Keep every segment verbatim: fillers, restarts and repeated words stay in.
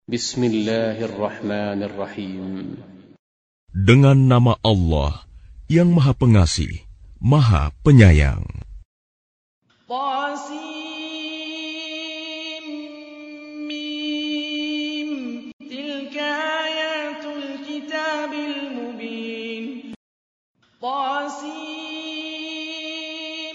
Bismillahirrahmanirrahim. Dengan nama Allah yang Maha Pengasih, Maha Penyayang. Qasim Mim. Tilka ayatul kitabil mubin. Qasim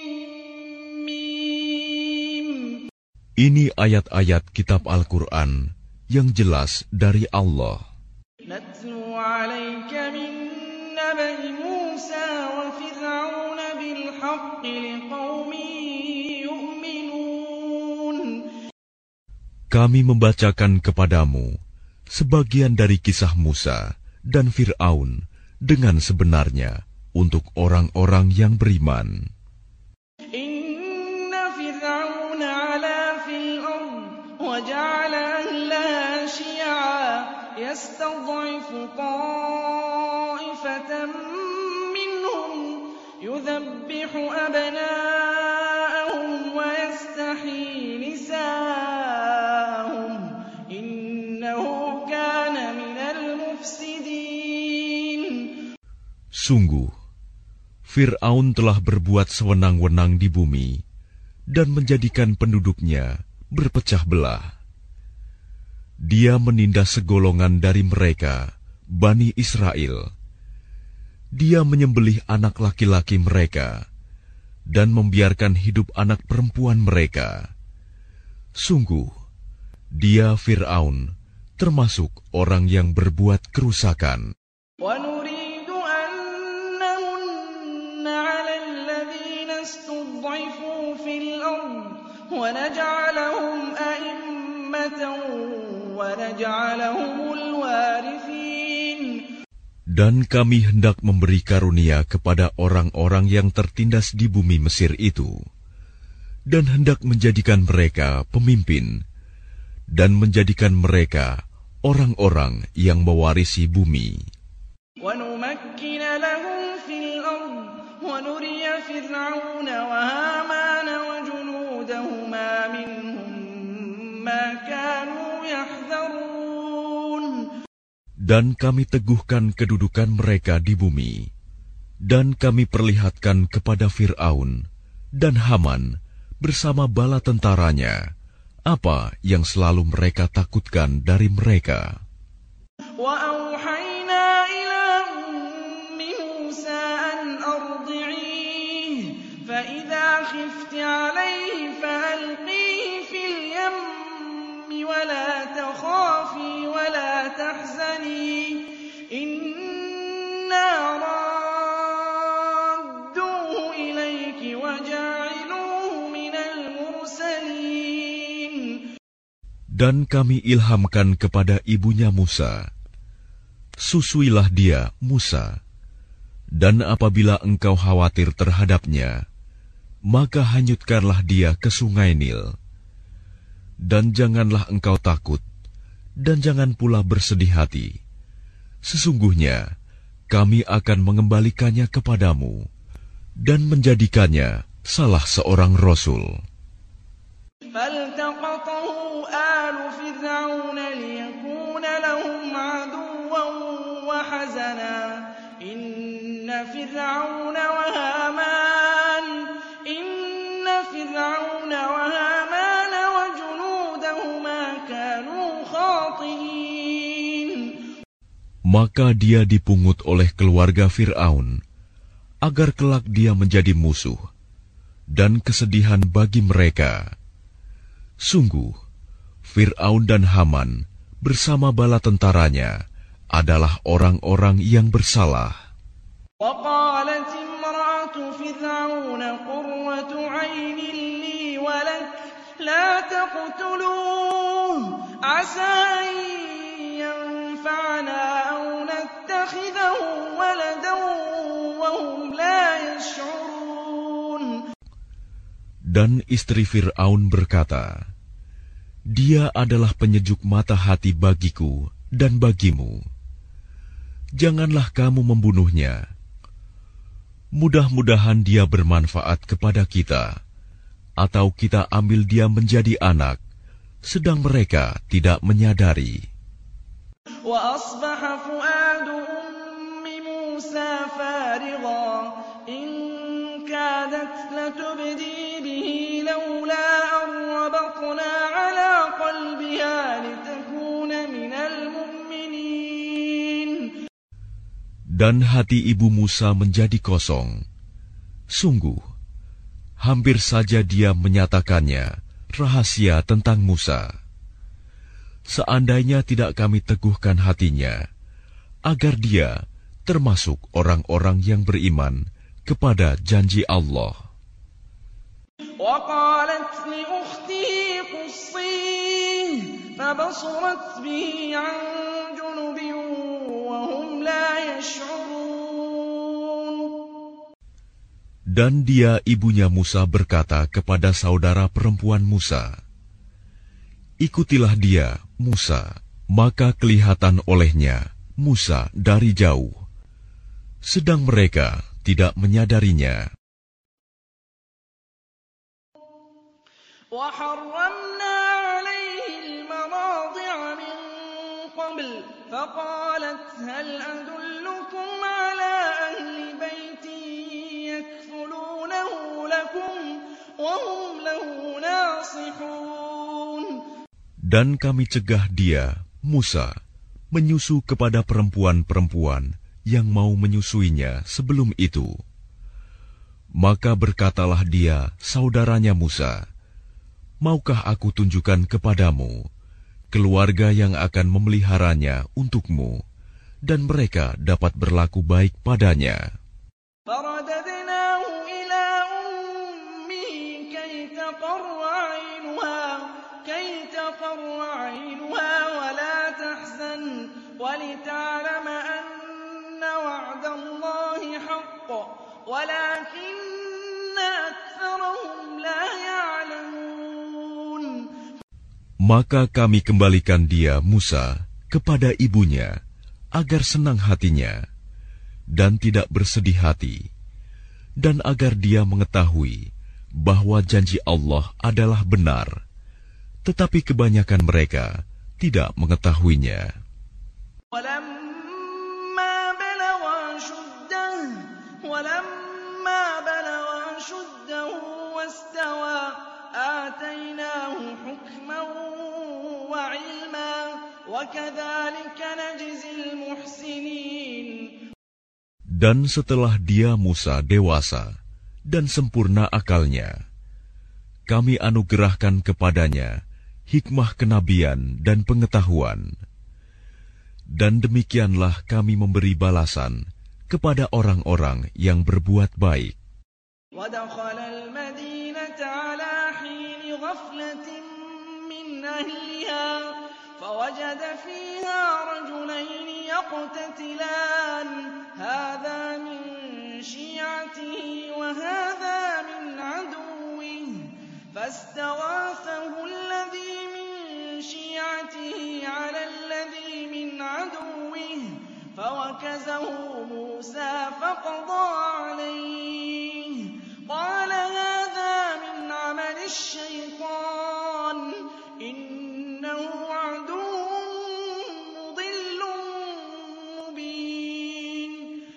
Mim. Ini ayat-ayat kitab Al-Quran yang jelas dari Allah. Natlu 'alaika min nabai Musa wa Fir'aun bil haqqi liqaumin yu'minun. Kami membacakan kepadamu sebagian dari kisah Musa dan Fir'aun dengan sebenarnya untuk orang-orang yang beriman. Inna Fir'aun 'ala fil ard wa ja'ala ahlaha syi'a yastad'ifu ta'ifatan minhum yudhabbihu abna'ahum wa yastahyi nisa'ahum innahu kana minal mufsidin. Sungguh, Fir'aun telah berbuat sewenang-wenang di bumi dan menjadikan penduduknya berpecah belah. Dia menindas segolongan dari mereka, Bani Israel. Dia menyembelih anak laki-laki mereka dan membiarkan hidup anak perempuan mereka. Sungguh, dia Fir'aun termasuk orang yang berbuat kerusakan. وَنُرِيدُ أَن نَّمُنَّ عَلَى الَّذِينَ اسْتُضْعِفُوا فِي الْأَرْضِ وَنَجْعَلَهُمْ أَئِمَّةً وَنَجْعَلَهُمُ الْوَارِثِينَ. Dan kami hendak memberi karunia kepada orang-orang yang tertindas di bumi Mesir itu, dan hendak menjadikan mereka pemimpin, dan menjadikan mereka orang-orang yang mewarisi bumi. وَنُمَكِّنَ لَهُمْ فِي الْأَرْضِ وَنُرِيَ فِرْعَوْنَ وَهَامَانَ وَجُنُودَهُمَا مِنْهُمْ مَا كَانُوا يَحْذَرُونَ. Dan kami teguhkan kedudukan mereka di bumi, dan kami perlihatkan kepada Fir'aun dan Haman bersama bala tentaranya apa yang selalu mereka takutkan dari mereka. وَأَوْحَيْنَا إِلَى أُمِّ مُوسَىٰ أَنْ أَرْضِعِيهِ فَإِذَا خِفْتِ عَلَيْهِ فَأَلْقِيهِ فِي الْيَمِّ وَلَا تَخَافِي وَلَا تَحْزَنِي إِنَّا رَادُّوهُ إِلَيْكِ وَجَاعِلُوهُ مِنَ الْمُرْسَلِينَ. Dan kami ilhamkan kepada ibunya Musa, susuilah dia, Musa, dan apabila engkau khawatir terhadapnya, maka hanyutkanlah dia ke sungai Nil. Dan janganlah engkau takut, dan jangan pula bersedih hati. Sesungguhnya, kami akan mengembalikannya kepadamu, dan menjadikannya salah seorang Rasul. فَالْتَقَطَهُ آلُ فِرْعَوْنَ لِيَكُونَ لَهُمْ عَدُوًّا وَحَزَنًا إِنَّ فِرْعَوْنَ وَهَامَانَ إِنَّ فِرْعَوْنَ وَهَامَانَ وَجُنُودَهُمَا كَانُوا خَاطِئِينَ. Maka dia dipungut oleh keluarga Fir'aun, agar kelak dia menjadi musuh dan kesedihan bagi mereka. Sungguh, Fir'aun dan Haman bersama bala tentaranya adalah orang-orang yang bersalah. وَقَالَتِ امْرَأَتُ فِرْعَوْنَ قُرَّةُ عَيْنٍ لِّي وَلَكَ لَا تَقْتُلُوهُ عَسَىٰ أَن يَنفَعَنَا أَوْ نَتَّخِذَهُ وَلَدًا وَهُمْ لَا يَشْعُرُونَ. Dan istri Fir'aun berkata, dia adalah penyejuk mata hati bagiku dan bagimu. Janganlah kamu membunuhnya. Mudah-mudahan dia bermanfaat kepada kita, atau kita ambil dia menjadi anak, sedang mereka tidak menyadari. وأصبح فؤاد أم موسى فارغا إن كادت لتبدي به لولا أن ربطنا على قلبها لتكون من المؤمنين. Dan hati ibu Musa menjadi kosong. Sungguh, hampir saja dia menyatakannya rahasia tentang Musa. Seandainya tidak kami teguhkan hatinya, agar dia termasuk orang-orang yang beriman kepada janji Allah. وقالت لأخته قصيه فبصرت به عن جنب وهم لا يشعرون. Dan dia ibunya Musa berkata kepada saudara perempuan Musa, "Ikutilah dia, Musa." Maka kelihatan olehnya Musa dari jauh, sedang mereka tidak menyadarinya. وحرمنا عليه المراضع من قبل فقالت هل أدلكم على أهل بيت يكفلونه لكم وهم له ناصحون. Dan kami cegah dia, Musa, menyusu kepada perempuan-perempuan yang mau menyusuinya sebelum itu. Maka berkatalah dia, saudaranya Musa, "Maukah aku tunjukkan kepadamu keluarga yang akan memeliharanya untukmu, dan mereka dapat berlaku baik padanya?" فرددناه إلى أمه كي تقر عينها كي تقر عينها ولا تحزن ولتعلم أن وعد الله حق ولكن أكثرهم لا يعلمون. Maka kami kembalikan dia, Musa, kepada ibunya, agar senang hatinya, dan tidak bersedih hati, dan agar dia mengetahui bahwa janji Allah adalah benar, tetapi kebanyakan mereka tidak mengetahuinya. وَلَمَّا بَلَغَ أَشُدَّهُ وَلَمَّا بَلَغَ أَشُدَّهُ وَاسْتَوَى آتَيْنَاهُ حُكْمًا وَعِلْمًا وَكَذَلِكَ نَجْزِي الْمُحْسِنِينَ. Dan setelah dia Musa dewasa dan sempurna akalnya, kami anugerahkan kepadanya hikmah kenabian dan pengetahuan. Dan demikianlah kami memberi balasan kepada orang-orang yang berbuat baik. وَدَخَلَ الْمَدِينَةَ عَلَى حِينِ غَفْلَةٍ مِّنْ أَهْلِهَا فَوَجَدَ فِيهَا رَجُلَيْنِ يَقْتَتِلَانِ هَذَا مِن شِيعَتِهِ وَهَذَا مِنْ عَدُوِّهِ فَاسْتَغَاثَهُ الَّذِي مِن شِيعَتِهِ عَلَى الَّذِي مِنْ عَدُوِّهِ فَوَكَزَهُ مُوسَى فَقَضَىٰ عَلَيْهِ قَالَ هَٰذَا مِنْ عَمَلِ الشَّيْطَانِ إِنَّهُ عَدُوٌّ مُّضِلٌّ مُّبِينٌ.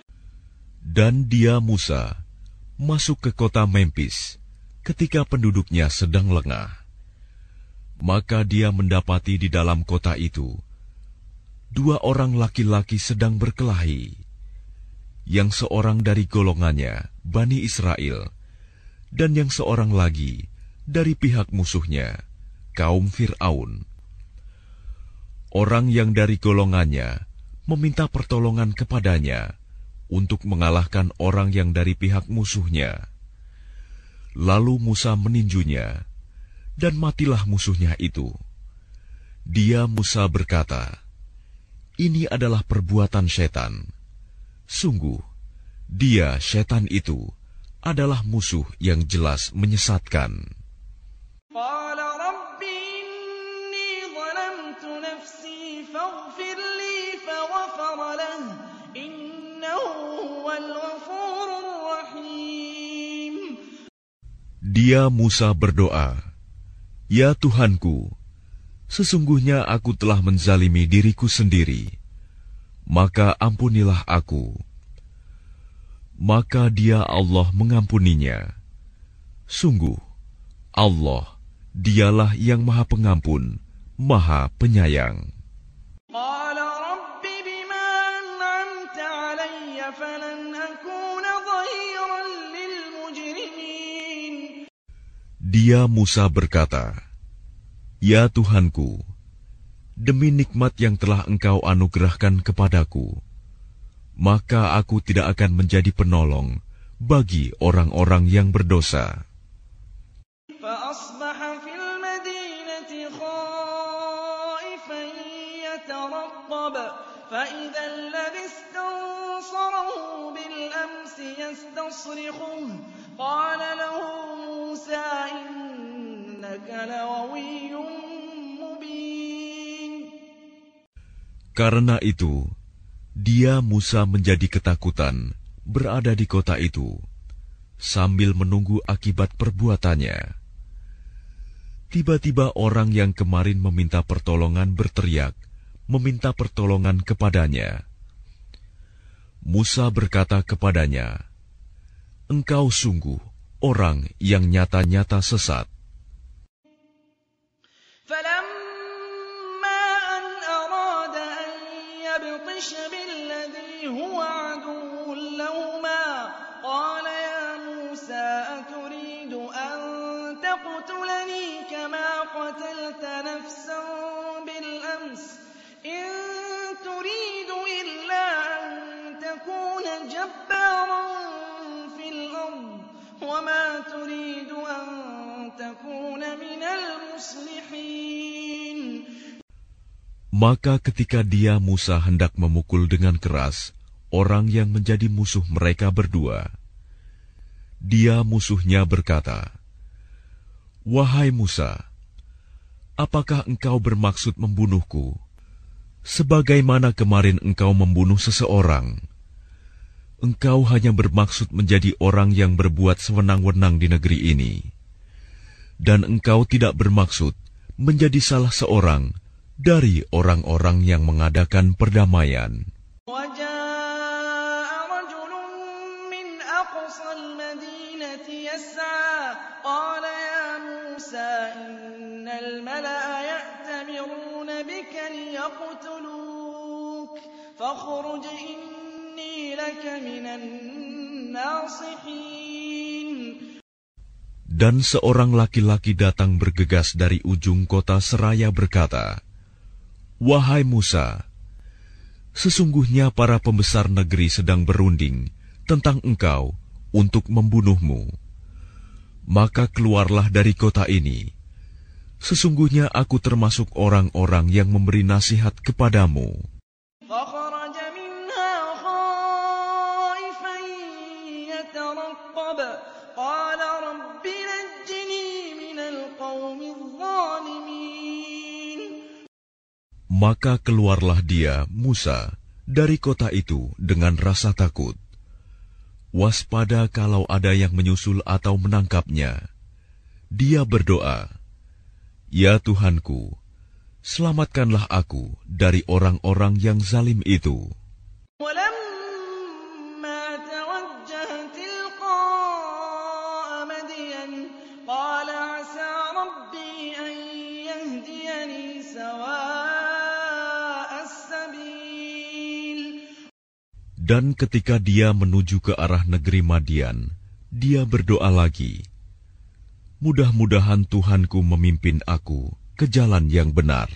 Dan dia Musa masuk ke kota Memphis ketika penduduknya sedang lengah. Maka dia mendapati di dalam kota itu dua orang laki-laki sedang berkelahi, yang seorang dari golongannya Bani Israel, dan yang seorang lagi dari pihak musuhnya, kaum Fir'aun. Orang yang dari golongannya meminta pertolongan kepadanya untuk mengalahkan orang yang dari pihak musuhnya. Lalu Musa meninjunya, dan matilah musuhnya itu. Dia Musa berkata, "Ini adalah perbuatan setan. Sungguh, dia setan itu adalah musuh yang jelas menyesatkan." قَالَ رَبِّ إِنِّي ظَلَمْتُ نَفْسِي فَاغْفِرْ لِي فَغَفَرَ لَهُ إِنَّهُ هُوَ الْغَفُورُ الرَّحِيمُ. Dia Musa berdoa, "Ya Tuhanku, Sesungguhnya aku telah menzalimi diriku sendiri, maka ampunilah aku. Maka dia Allah mengampuninya. Sungguh, Allah, dialah yang maha pengampun, maha penyayang. Dia Musa berkata, "Ya Tuhanku, demi nikmat yang telah Engkau anugerahkan kepadaku, maka aku tidak akan menjadi penolong bagi orang-orang yang berdosa." Karena itu, dia Musa menjadi ketakutan berada di kota itu, sambil menunggu akibat perbuatannya. Tiba-tiba orang yang kemarin meminta pertolongan berteriak, meminta pertolongan kepadanya. Musa berkata kepadanya, "Engkau sungguh orang yang nyata-nyata sesat." Maka ketika dia Musa hendak memukul dengan keras orang yang menjadi musuh mereka berdua, dia musuhnya berkata, "Wahai Musa, apakah engkau bermaksud membunuhku, sebagaimana kemarin engkau membunuh seseorang? Engkau hanya bermaksud menjadi orang yang berbuat sewenang-wenang di negeri ini, dan engkau tidak bermaksud menjadi salah seorang dari orang-orang yang mengadakan perdamaian." Dan seorang laki-laki datang bergegas dari ujung kota seraya berkata, "Wahai Musa, sesungguhnya para pembesar negeri sedang berunding tentang engkau untuk membunuhmu. Maka keluarlah dari kota ini. Sesungguhnya aku termasuk orang-orang yang memberi nasihat kepadamu." Maka keluarlah dia, Musa, dari kota itu dengan rasa takut, waspada kalau ada yang menyusul atau menangkapnya. Dia berdoa, "Ya Tuhanku, selamatkanlah aku dari orang-orang yang zalim itu." Dan ketika dia menuju ke arah negeri Madian, dia berdoa lagi, "Mudah-mudahan Tuhanku memimpin aku ke jalan yang benar."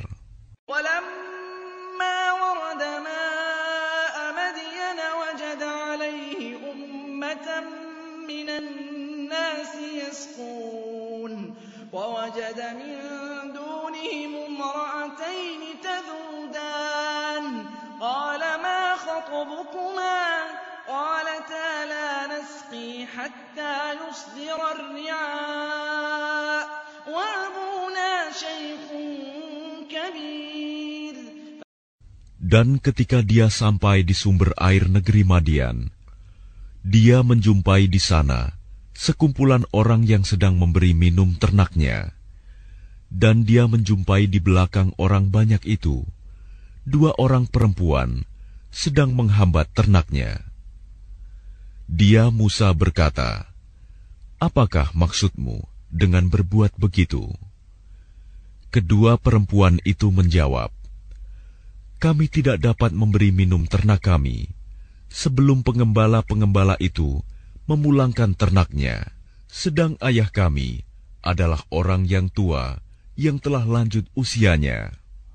Dan ketika dia sampai di sumber air negeri Madian, dia menjumpai di sana sekumpulan orang yang sedang memberi minum ternaknya. Dan dia menjumpai di belakang orang banyak itu dua orang perempuan sedang menghambat ternaknya. Dia Musa berkata, "Apakah maksudmu dengan berbuat begitu?" Kedua perempuan itu menjawab, "Kami tidak dapat memberi minum ternak kami sebelum pengembala-pengembala itu memulangkan ternaknya, sedang ayah kami adalah orang yang tua yang telah lanjut usianya."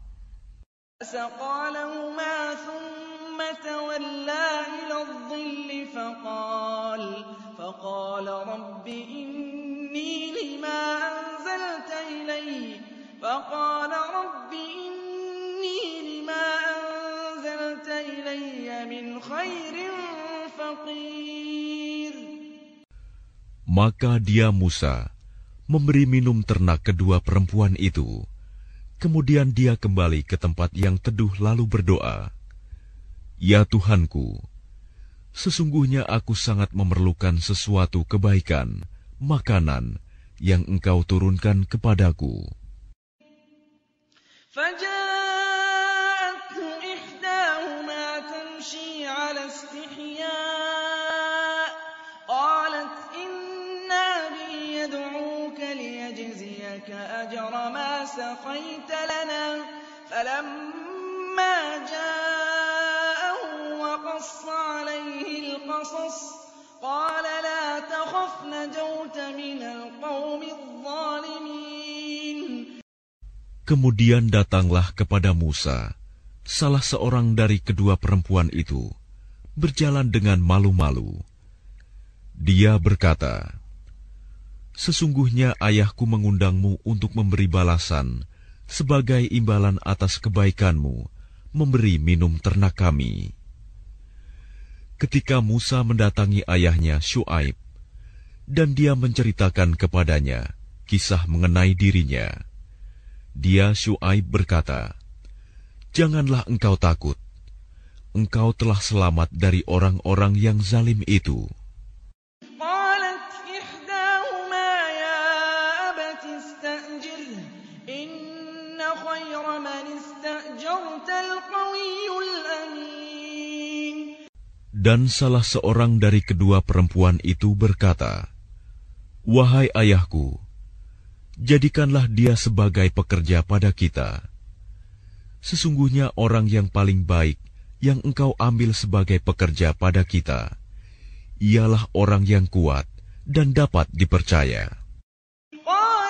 فسقى لهما ثم تولى إلى الظل فقال فقال رب إني لما أنزلت إلي فقال رب إني لما أنزلت إلي من خير فقير. Maka dia Musa memberi minum ternak kedua perempuan itu. Kemudian dia kembali ke tempat yang teduh lalu berdoa, "Ya Tuhanku, sesungguhnya aku sangat memerlukan sesuatu kebaikan, makanan yang Engkau turunkan kepadaku." فجاءته إحداهما تمشي على استحياء قالت إن أبي يدعوك ليجزيك أجر ما سقيت لنا فلما جاءه وقص عليه القصص قال لا تخف نجوت من القوم الظالمين. Kemudian datanglah kepada Musa salah seorang dari kedua perempuan itu, berjalan dengan malu-malu. Dia berkata, "Sesungguhnya ayahku mengundangmu untuk memberi balasan sebagai imbalan atas kebaikanmu memberi minum ternak kami." Ketika Musa mendatangi ayahnya Syuaib, dan dia menceritakan kepadanya kisah mengenai dirinya, dia Syuaib berkata, "Janganlah engkau takut. Engkau telah selamat dari orang-orang yang zalim itu." قالت إحداهما يا أبت استأجره إن خير من استأجرت القوي الأمين. Dan salah seorang dari kedua perempuan itu berkata, "Wahai ayahku, jadikanlah dia sebagai pekerja pada kita. Sesungguhnya orang yang paling baik yang engkau ambil sebagai pekerja pada kita, ialah orang yang kuat dan dapat dipercaya." قال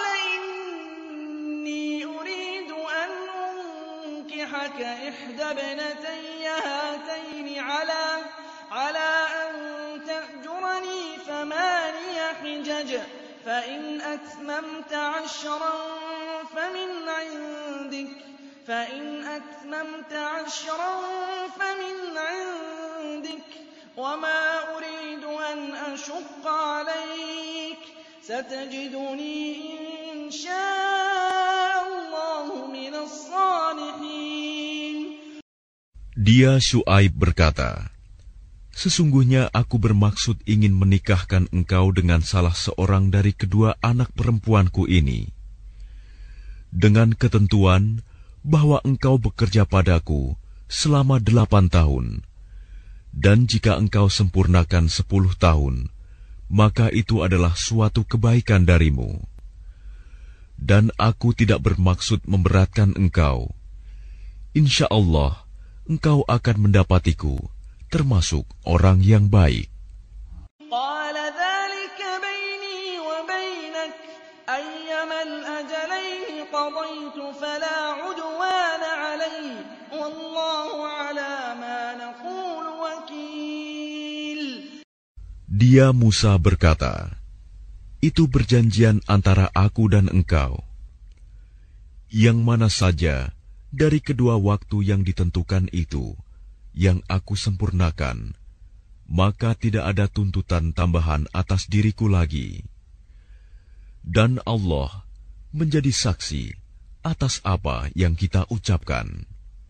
إني أريد أن أنكحك إحدى ابنتي هاتين على على أن تأجرني ثماني حجج فإن أتممت عشرا فمن عندك فإن أتممت عشرا فمن عندك وما أريد أن أشق عليك ستجدني إن شاء الله من الصالحين. Dia Syuaib berkata, "Sesungguhnya aku bermaksud ingin menikahkan engkau dengan salah seorang dari kedua anak perempuanku ini, dengan ketentuan bahwa engkau bekerja padaku selama delapan tahun, dan jika engkau sempurnakan sepuluh tahun, maka itu adalah suatu kebaikan darimu. Dan aku tidak bermaksud memberatkan engkau. Insya Allah, engkau akan mendapatiku termasuk orang yang baik." قال ذلك بيني وبينك أيما الأجلين قضيت فلا عدوان علي والله على ما نقول وكيل. Dia Musa berkata, "Itu perjanjian antara aku dan engkau. Yang mana saja dari kedua waktu yang ditentukan itu yang aku sempurnakan, maka tidak ada tuntutan tambahan atas diriku lagi. Dan Allah menjadi saksi atas apa yang kita ucapkan."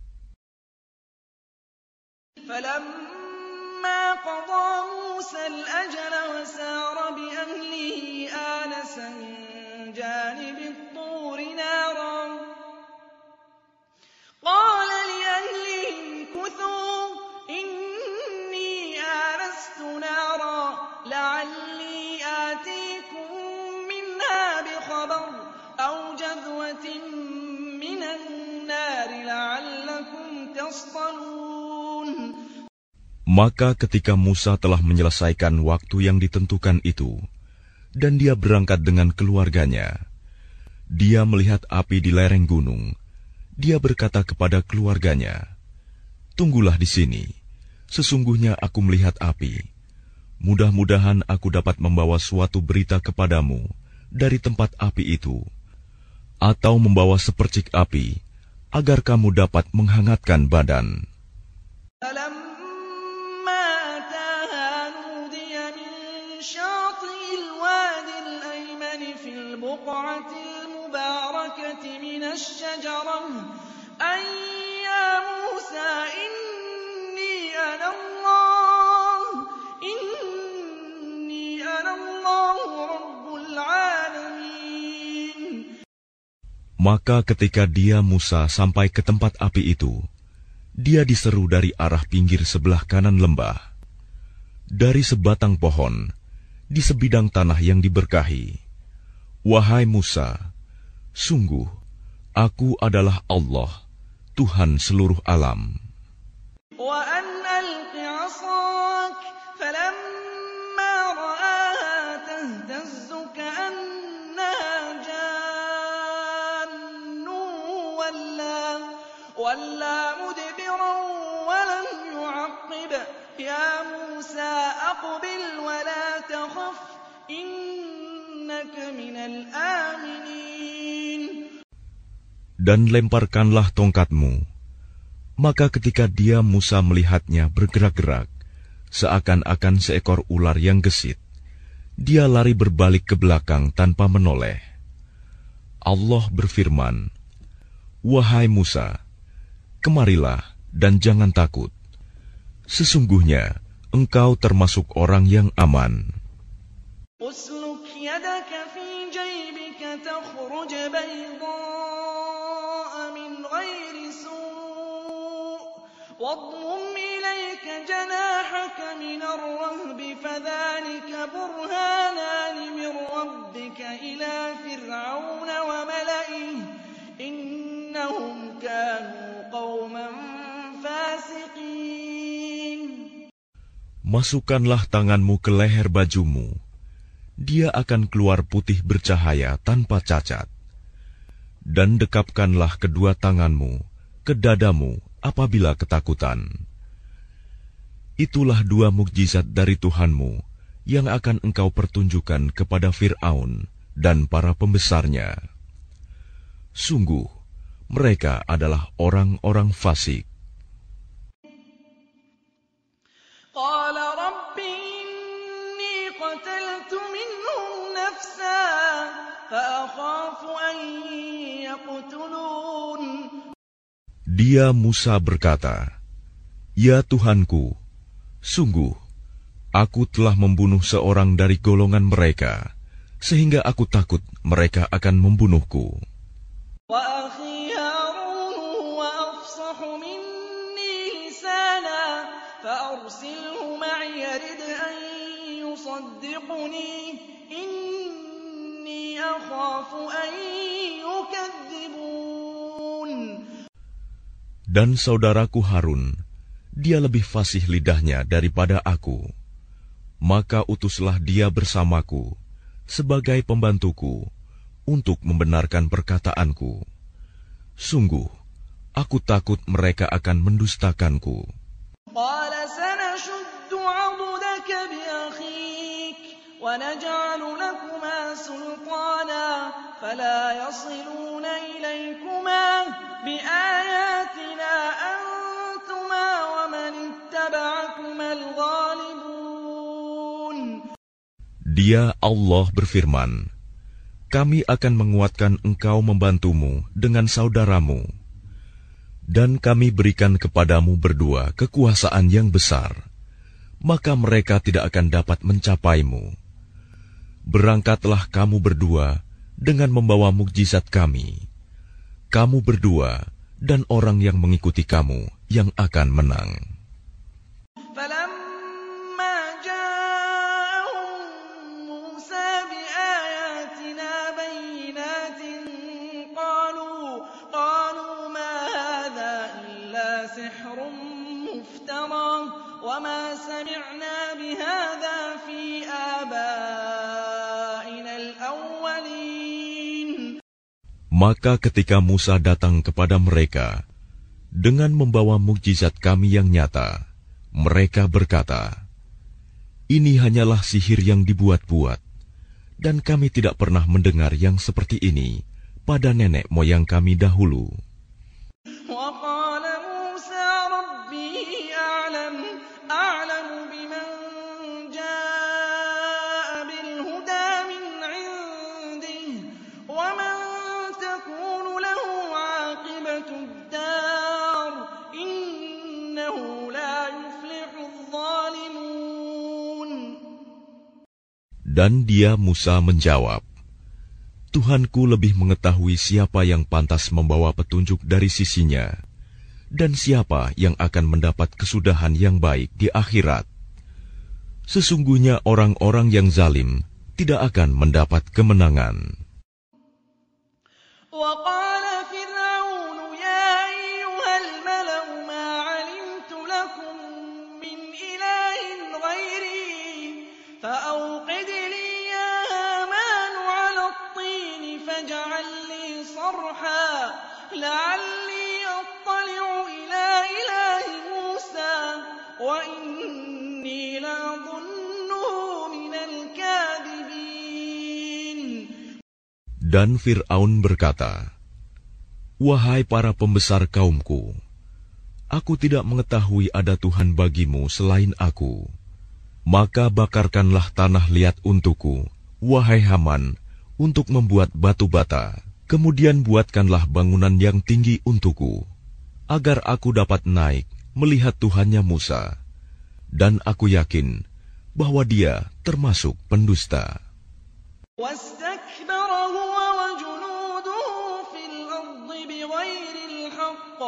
فلما قضى موسى الأجل وسار بأهله آنس من جانب الطور نارا يصطلون. Maka ketika Musa telah menyelesaikan waktu yang ditentukan itu, dan dia berangkat dengan keluarganya, dia melihat api di lereng gunung. Dia berkata kepada keluarganya, "Tunggulah di sini, sesungguhnya aku melihat api. Mudah-mudahan aku dapat membawa suatu berita kepadamu dari tempat api itu, atau membawa sepercik api, agar kamu dapat menghangatkan badan." فلما أتاها نودي من شاطئ الوادي الأيمن في البقعة المباركة من الشجرة أن يا موسى إني أنا الله إني أنا الله رب العالمين. Maka ketika dia Musa sampai ke tempat api itu, dia diseru dari arah pinggir sebelah kanan lembah, dari sebatang pohon, di sebidang tanah yang diberkahi. "Wahai Musa, sungguh, aku adalah Allah, Tuhan seluruh alam." وأن ألق عصاك فلما رآها تهتز كأنها جان ولا ولا مدبرا ولم يعقب يا موسى أقبل ولا تخف إنك من الآمنين. Dan lemparkanlah tongkatmu. Maka ketika dia Musa melihatnya bergerak-gerak, seakan-akan seekor ular yang gesit, dia lari berbalik ke belakang tanpa menoleh. Allah berfirman, "Wahai Musa, kemarilah dan jangan takut. Sesungguhnya engkau termasuk orang yang aman." أسلك يدك في جيبك تخرج بيضاء من غير سوء واضمم إليك جناحك من الرهب فذلك برهانان من ربك إلى فرعون وملئه إنهم كانوا قوما فاسقين. Masukkanlah tanganmu ke leher bajumu. Dia akan keluar putih bercahaya tanpa cacat. Dan dekapkanlah kedua tanganmu ke dadamu apabila ketakutan. Itulah dua mukjizat dari Tuhanmu yang akan engkau pertunjukkan kepada Fir'aun dan para pembesarnya. Sungguh, mereka adalah orang-orang fasik. قال رب إني قتلت منهم نفسا فأخاف أن يقتلون. Dia Musa berkata, "Ya Tuhanku, sungguh, aku telah membunuh seorang dari golongan mereka, sehingga aku takut mereka akan membunuhku." وأخي هارون هو أفصح مني لسانا فأرسله معي يرد أن يصدقني إني أخاف أن يكذبون. Dan saudaraku Harun, dia lebih fasih lidahnya daripada aku. Maka utuslah dia bersamaku sebagai pembantuku untuk membenarkan perkataanku. Sungguh, aku takut mereka akan mendustakanku. قال سنشد عضدك بأخيك ونجعل لكما سلطانا فلا يصلون إليكما بآياتنا أنتما ومن اتبعكما الغالبون. Dia Allah berfirman, "Kami akan menguatkan engkau membantumu dengan saudaramu, dan kami berikan kepadamu berdua kekuasaan yang besar, maka mereka tidak akan dapat mencapaimu. Berangkatlah kamu berdua dengan membawa mukjizat kami. Kamu berdua dan orang yang mengikuti kamu yang akan menang." فلما جاءهم موسى بآياتنا بينات قالوا قالوا ما هذا إلا سحر مفترى وما سمعنا بهذا في آبائنا الأولين. Maka ketika Musa datang kepada mereka dengan membawa mukjizat kami yang nyata, mereka berkata, "Ini hanyalah sihir yang dibuat-buat, dan kami tidak pernah mendengar yang seperti ini pada nenek moyang kami dahulu." وقال موسى ربي أعلم أعلم بمن جاء بالهدى من عنده ومن تكون له عاقبة الدار إنه لا يفلح الظالمون. Dan dia Musa menjawab, "Tuhanku lebih mengetahui siapa yang pantas membawa petunjuk dari sisinya, dan siapa yang akan mendapat kesudahan yang baik di akhirat. Sesungguhnya orang-orang yang zalim tidak akan mendapat kemenangan." وقال فرعون يا أيها الملأ ما علمت لكم من إله غيري فأوقد لي يا هامان على الطين فاجعل لي صرحا لعلي أطلع إلى إله موسى وإني لأظنه من الكاذبين. Dan Fir'aun berkata, "Wahai para pembesar kaumku, aku tidak mengetahui ada Tuhan bagimu selain aku. Maka bakarkanlah tanah liat untukku, wahai Haman, untuk membuat batu bata. Kemudian buatkanlah bangunan yang tinggi untukku, agar aku dapat naik melihat Tuhannya Musa. Dan aku yakin bahwa dia termasuk pendusta." واستكبر هو وجنوده في الأرض بغير الحق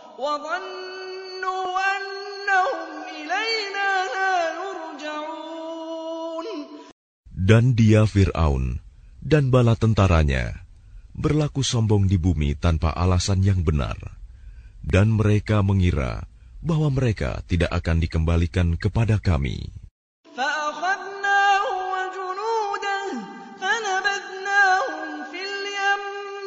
وظنوا أنهم إلينا لا يرجعون. Dan dia Fir'aun dan bala tentaranya berlaku sombong di bumi tanpa alasan yang benar, dan mereka mengira bahwa mereka tidak akan dikembalikan kepada kami. فأخذناه وجنوده فنبذناهم في اليم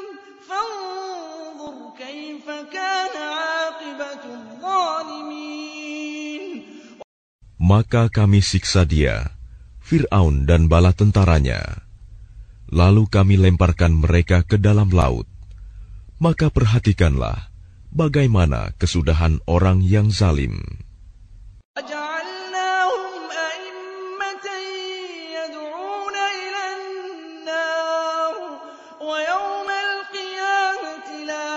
فانظر كيف كان عاقبة الظالمين. Maka kami siksa dia, Fir'aun dan bala tentaranya. Lalu kami lemparkan mereka ke dalam laut. Maka perhatikanlah bagaimana kesudahan orang yang zalim. وجعلناهم أئمة يدعون إلى النار ويوم القيامة لا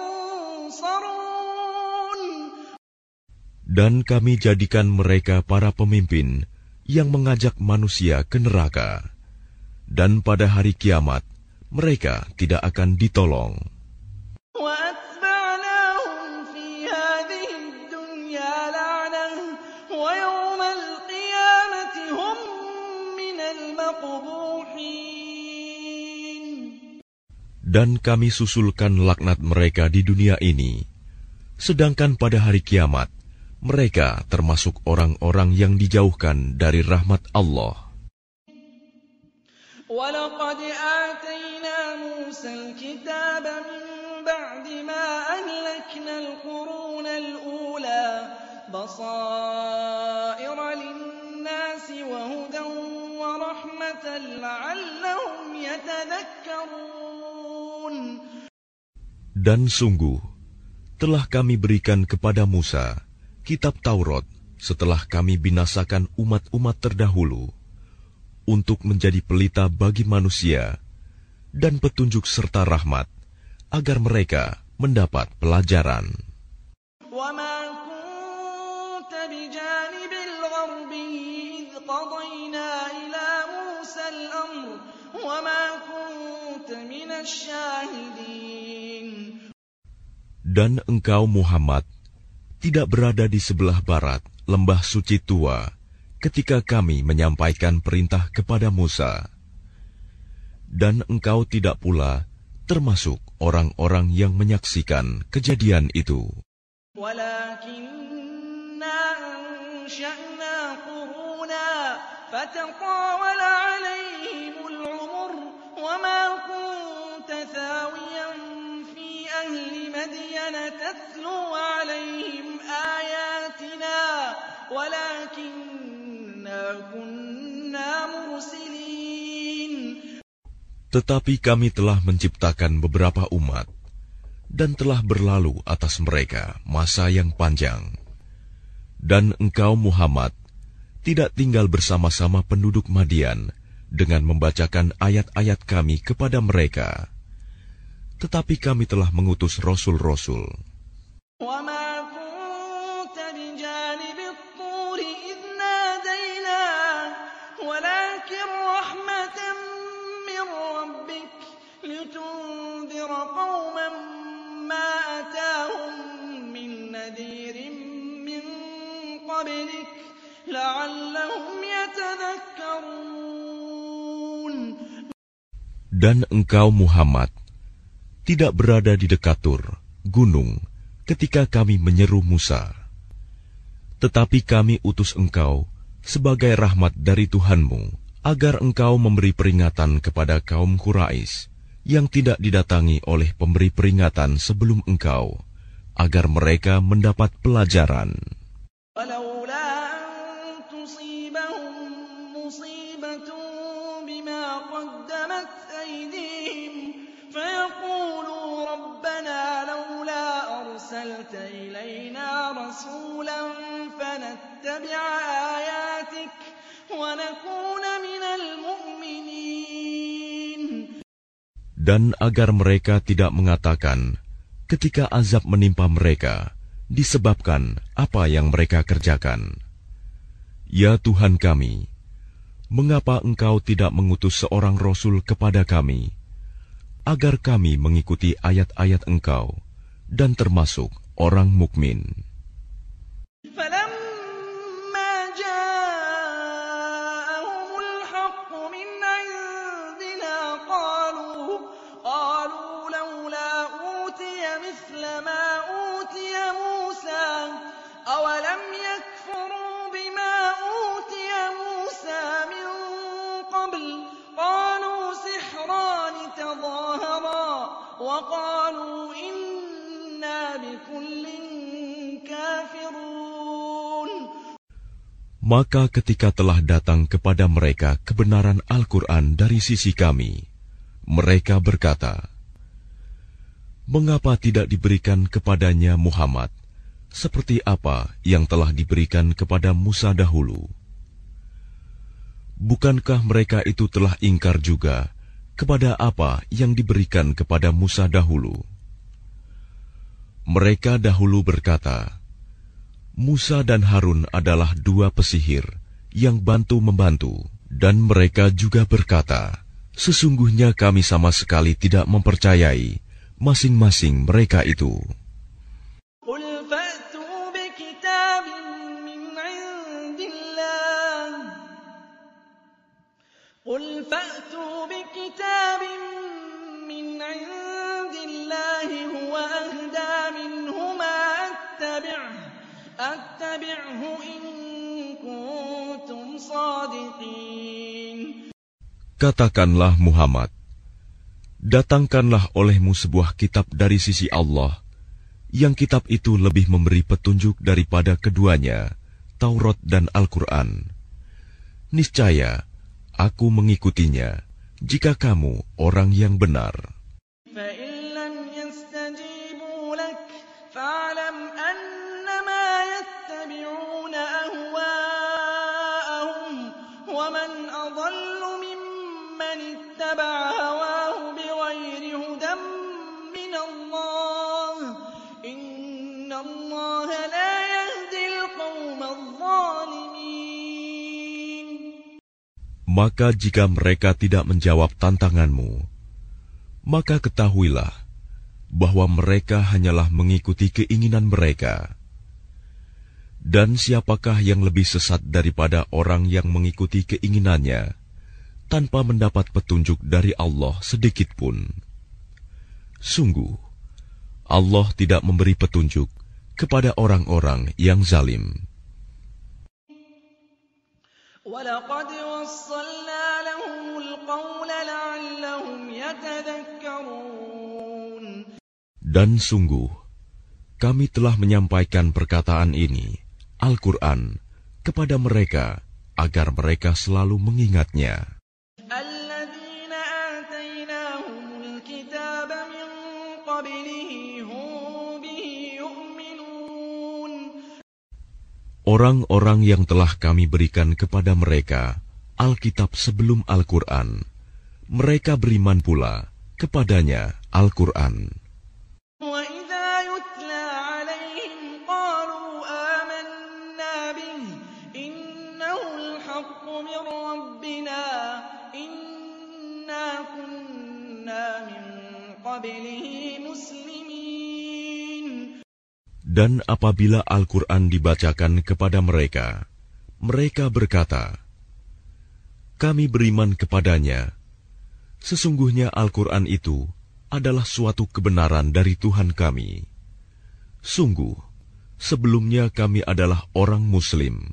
ينصرون. Dan kami jadikan mereka para pemimpin yang mengajak manusia ke neraka. Dan pada hari kiamat, mereka tidak akan ditolong. وأتبعناهم في هذه الدنيا لعنة ويوم القيامة هم من المقبوحين. Dan kami susulkan laknat mereka di dunia ini, sedangkan pada hari kiamat, mereka termasuk orang-orang yang dijauhkan dari rahmat Allah. وَلَقَدْ آتَيْنَا مُوسَى الْكِتَابَ مِنْ بَعْدِ مَا أَهْلَكْنَا الْقُرُونَ الْأُولَى بَصَائِرَ لِلنَّاسِ وَهُدًى وَرَحْمَةً لَعَلَّهُمْ يَتَذَكَّرُونَ. Dan sungguh, telah kami berikan kepada Musa kitab Taurat setelah kami binasakan umat-umat terdahulu, untuk menjadi pelita bagi manusia dan petunjuk serta rahmat, agar mereka mendapat pelajaran. وَمَا كُنْتَ بِجَانِبِ الْغَرْبِيِّ إِذْ قَضَيْنَا إِلَى مُوسَى الْأَمْرَ وَمَا كُنْتَ مِنَ الشَّاهِدِينَ. Dan engkau Muhammad tidak berada di sebelah barat lembah suci tua ketika kami menyampaikan perintah kepada Musa. Dan engkau tidak pula termasuk orang-orang yang menyaksikan kejadian itu. ولكننا أنشأنا قرونا فتطاول عليهم العمر وما كنت ثاويا في أهل مدين تتلو عليهم آياتنا ولكننا كنا مرسلين. Tetapi kami telah menciptakan beberapa umat, dan telah berlalu atas mereka masa yang panjang. Dan engkau Muhammad tidak tinggal bersama-sama penduduk Madian dengan membacakan ayat-ayat kami kepada mereka. Tetapi kami telah mengutus rasul-rasul. Dan engkau Muhammad tidak berada di dekat Tur, gunung, ketika kami menyeru Musa. Tetapi kami utus engkau sebagai rahmat dari Tuhanmu, agar engkau memberi peringatan kepada kaum Quraisy yang tidak didatangi oleh pemberi peringatan sebelum engkau, agar mereka mendapat pelajaran. Dan agar mereka tidak mengatakan ketika azab menimpa mereka disebabkan apa yang mereka kerjakan, "Ya Tuhan kami, mengapa Engkau tidak mengutus seorang Rasul kepada kami, agar kami mengikuti ayat-ayat Engkau dan termasuk orang mukmin?" Maka ketika telah datang kepada mereka kebenaran Al-Quran dari sisi kami, mereka berkata, "Mengapa tidak diberikan kepadanya Muhammad seperti apa yang telah diberikan kepada Musa dahulu? Bukankah mereka itu telah ingkar juga kepada apa yang diberikan kepada Musa dahulu?" Mereka dahulu berkata, Musa dan Harun adalah dua pesihir yang bantu-membantu, dan mereka juga berkata, "Sesungguhnya kami sama sekali tidak mempercayai masing-masing mereka itu." Katakanlah Muhammad, datangkanlah olehmu sebuah kitab dari sisi Allah, yang kitab itu lebih memberi petunjuk daripada keduanya, Taurat dan Al-Quran. Niscaya, aku mengikutinya, jika kamu orang yang benar. Maka jika mereka tidak menjawab tantanganmu, maka ketahuilah bahwa mereka hanyalah mengikuti keinginan mereka. Dan siapakah yang lebih sesat daripada orang yang mengikuti keinginannya tanpa mendapat petunjuk dari Allah sedikit pun? Sungguh, Allah tidak memberi petunjuk kepada orang-orang yang zalim. وَلَقَدْ وَصَّلْنَا لَهُمُ الْقَوْلَ لَعَلَّهُمْ يَتَذَكَّرُونَ. Dan sungguh, kami telah menyampaikan perkataan ini, Al-Quran, kepada mereka, agar mereka selalu mengingatnya. الَّذِينَ آتَيْنَاهُمُ الْكِتَابَ مِنْ قَبْلِهِ هُمْ بِهِ يُؤْمِنُونَ. Orang-orang yang telah kami berikan kepada mereka Alkitab sebelum Al-Quran, mereka beriman pula kepadanya Al-Quran. وَإِذَا يُتْلَى عَلَيْهِمْ قَالُوا آمَنَّا بِهِ إِنَّهُ الْحَقُّ مِنْ رَبِّنَا إِنَّا كُنَّا مِنْ قَبْلِهِ مُسْلِمِينَ. Dan apabila Al-Quran dibacakan kepada mereka, mereka berkata, kami beriman kepadanya. Sesungguhnya Al-Quran itu adalah suatu kebenaran dari Tuhan kami. Sungguh, sebelumnya kami adalah orang Muslim.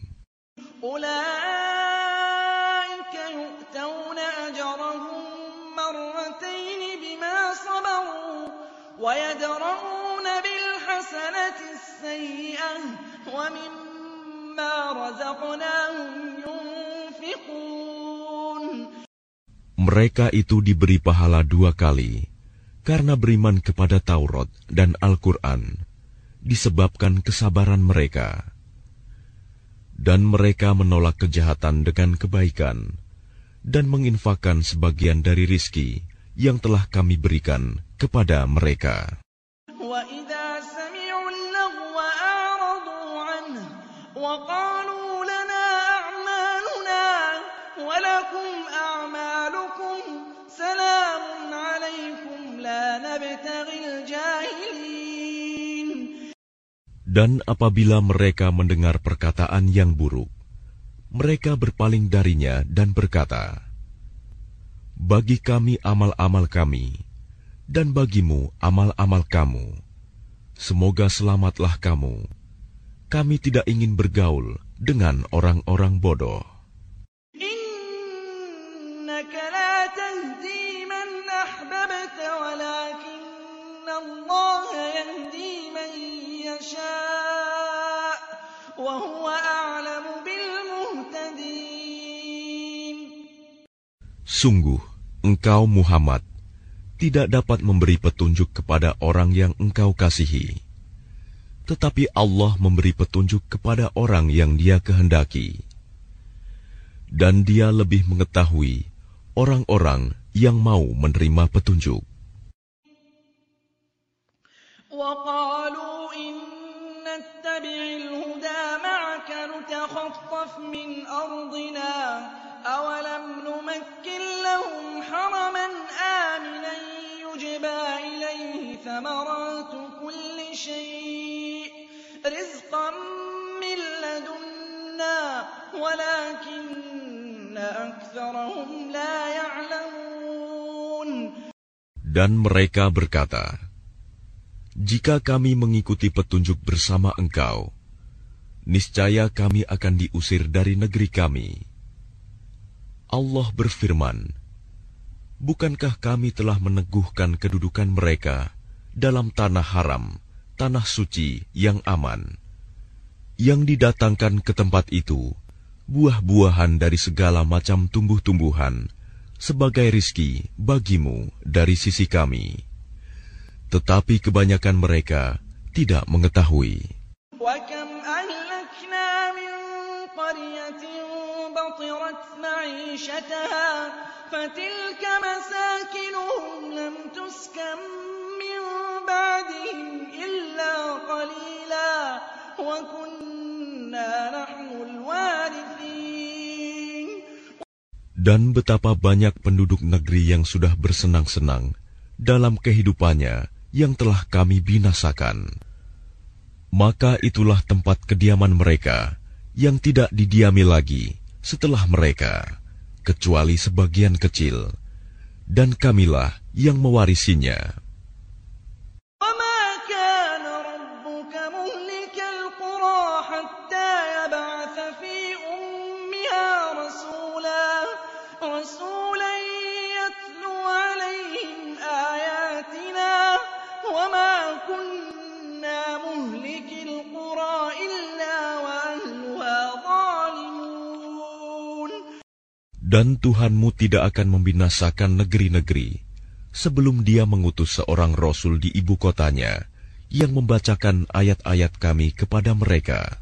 أُولَئِكَ يُؤْتَوْنَ أَجْرَهُمْ مَرَّتَيْنِ بِمَا صَبَرُوا وَيَدْرَءُونَ بِالْحَسَنَةِ السَّيِّئَةَ وَمِمَّا رَزَقْنَاهُمْ يُنْفِقُونَ. Mereka itu diberi pahala dua kali, karena beriman kepada Taurat dan Al-Quran, disebabkan kesabaran mereka. Dan mereka menolak kejahatan dengan kebaikan, dan menginfakkan sebagian dari rizki yang telah kami berikan kepada mereka. وَإِذَا سَمِعُوا اللَّغْوَ أَعْرَضُوا عَنْهُ وَقَالُوا لَنَا أَعْمَالُنَا وَلَكُمْ أَعْمَالُكُمْ سَلَامٌ عَلَيْكُمْ لَا نَبْتَغِي الْجَاهِلِينَ. Dan apabila mereka mendengar perkataan yang buruk, mereka berpaling darinya dan berkata, bagi kami amal-amal kami, dan bagimu amal-amal kamu. Semoga selamatlah kamu. Kami tidak ingin bergaul dengan orang-orang bodoh. إِنَّكَ لَا تَهْدِي مَنْ أَحْبَبْتَ وَلَكِنَّ اللَّهَ يَهْدِي مَنْ يَشَاءُ وَهُوَ أَعْلَمُ بِالْمُهْتَدِينَ. Sungguh, engkau Muhammad tidak dapat memberi petunjuk kepada orang yang engkau kasihi. Tetapi Allah memberi petunjuk kepada orang yang Dia kehendaki. Dan Dia lebih mengetahui orang-orang yang mau menerima petunjuk. وَقَالُوا إِن نَّتَّبِعِ الْهُدَىٰ مَعَكَ نُتَخَطَّفْ مِنْ أَرْضِنَا أَوَلَمْ نُمَكِّن لَّهُمْ حَرَمًا آمِنًا يُجْبَىٰ إِلَيْهِ ثَمَرَاتُ كُلِّ شَيْءٍ رِّزْقًا مِّن لَّدُنَّا وَلَٰكِنَّ أَكْثَرَهُمْ لَا يَعْلَمُونَ. Dan mereka berkata, jika kami mengikuti petunjuk bersama engkau, niscaya kami akan diusir dari negeri kami. Allah berfirman, bukankah kami telah meneguhkan kedudukan mereka dalam tanah haram, tanah suci yang aman, yang didatangkan ke tempat itu buah-buahan dari segala macam tumbuh-tumbuhan sebagai rizki bagimu dari sisi kami. Tetapi kebanyakan mereka tidak mengetahui. وَكَمْ أَهْلَكْنَا مِنْ قَرْيَةٍ بَطِرَتْ مَعِيشَتَهَا فَتِلْكَ مَسَاكِنُهُمْ لَمْ تُسْكَنْ مِنْ بَعْدِهِمْ إِلَّا قَلِيلًا وَكُنَّا نَحْنُ الْوَارِثِينَ. Dan betapa banyak penduduk negeri yang sudah bersenang-senang dalam kehidupannya yang telah kami binasakan. Maka itulah tempat kediaman mereka yang tidak didiami lagi setelah mereka, kecuali sebagian kecil, dan kamilah yang mewarisinya. وَمَا كَانَ رَبُّكَ مُهْلِكَ تِلْكَ الْقُرَىٰ حَتَّىٰ يَبْعَثَ فِي أُمِّهَا رَسُولًا رَسُولًا يَتْلُو عَلَيْهِمْ آيَاتِنَا وَمَا كُنَّا مُهْلِكِي الْقُرَىٰ إِلَّا وَأَهْلُهَا ظَالِمُونَ. Dan Tuhanmu tidak akan membinasakan negeri-negeri sebelum Dia mengutus seorang Rasul di ibu kotanya yang membacakan ayat-ayat Kami kepada mereka.